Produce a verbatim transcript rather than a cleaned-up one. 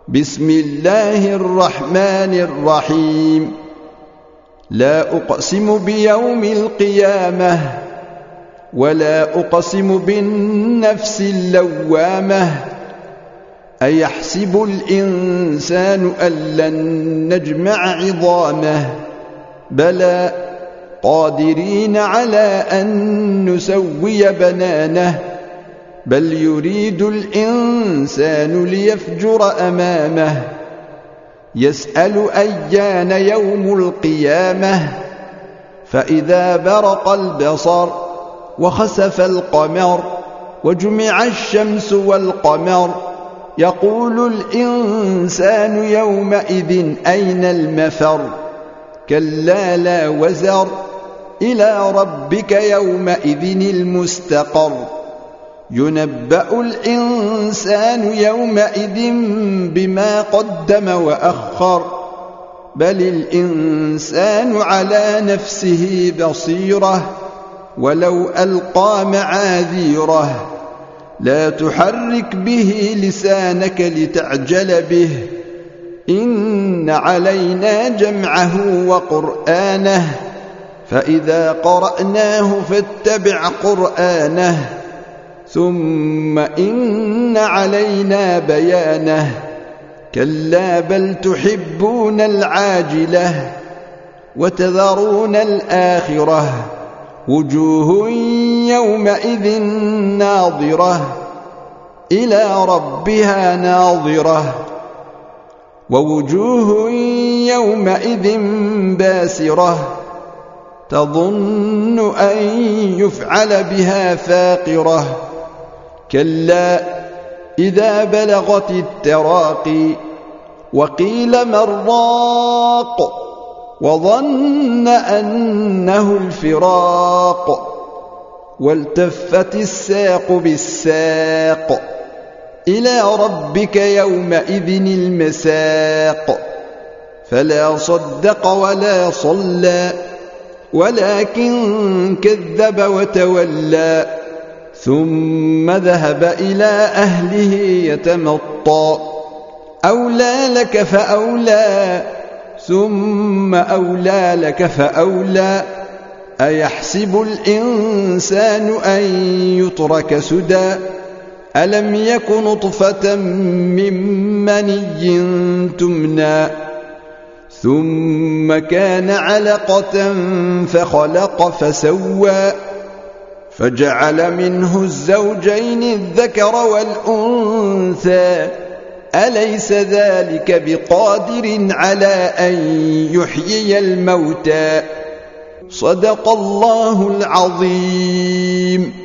بسم الله الرحمن الرحيم. لا أقسم بيوم القيامة ولا أقسم بالنفس اللوامة أيحسب الإنسان أن لن نجمع عظامه بلى قادرين على أن نسوي بنانه بل يريد الإنسان ليفجر أمامه يسأل أيان يوم القيامة فإذا برق البصر وخسف القمر وجمع الشمس والقمر يقول الإنسان يومئذ أين المفر كلا لا وزر إلى ربك يومئذ المستقر ينبأ الإنسان يومئذ بما قدم وأخر بل الإنسان على نفسه بصيرة ولو ألقى معاذيره لا تحرك به لسانك لتعجل به إن علينا جمعه وقرآنه فإذا قرأناه فاتبع قرآنه ثم إن علينا بيانه كلا بل تحبون العاجلة وتذرون الآخرة وجوه يومئذ ناظرة إلى ربها ناظرة ووجوه يومئذ باسرة تظن أن يفعل بها فاقرة كلا إذا بلغت التراقي وقيل من راق وظن أنه الفراق والتفت الساق بالساق إلى ربك يومئذ المساق فلا صدق ولا صلى ولكن كذب وتولى ثم ذهب إلى أهله يتمطى أولى لك فأولى ثم أولى لك فأولى أيحسب الإنسان أن يترك سدى ألم يك نطفة من مني تمنى ثم كان علقة فخلق فسوى فجعل منه الزوجين الذكر والأنثى أليس ذلك بقادر على أن يحيي الموتى صدق الله العظيم.